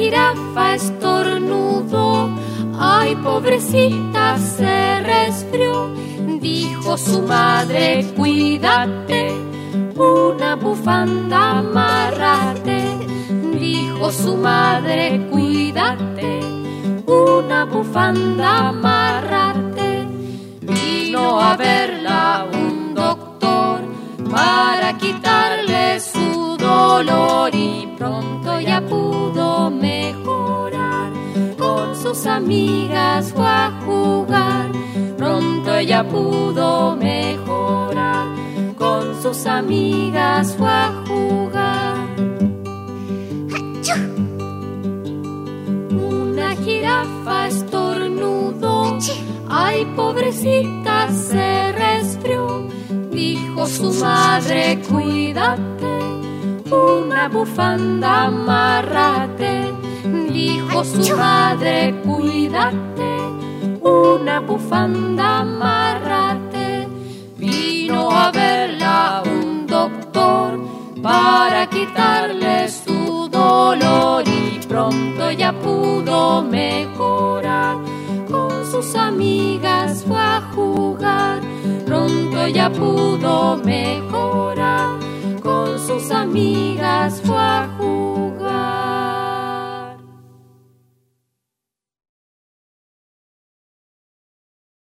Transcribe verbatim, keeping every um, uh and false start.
jirafa estornudó, ay, pobrecita, se resfrió. Dijo su madre, cuídate, una bufanda amárrate. Dijo su madre, cuídate, una bufanda amárrate. Vino a verla un doctor para quitarle su dolor y pronto ya pudo mejorar. Con sus amigas fue a jugar, pronto ella pudo mejorar. Con sus amigas fue a jugar. Una jirafa estornudó, ay, pobrecita, se resfrió. Dijo su madre, cuídate, una bufanda amárrate. Dijo su madre, cuídate, una bufanda amárrate. Vino a verla un doctor para quitarle su dolor y pronto ya pudo mejorar. Con sus amigas fue a jugar, pronto ya pudo mejorar. Con sus amigas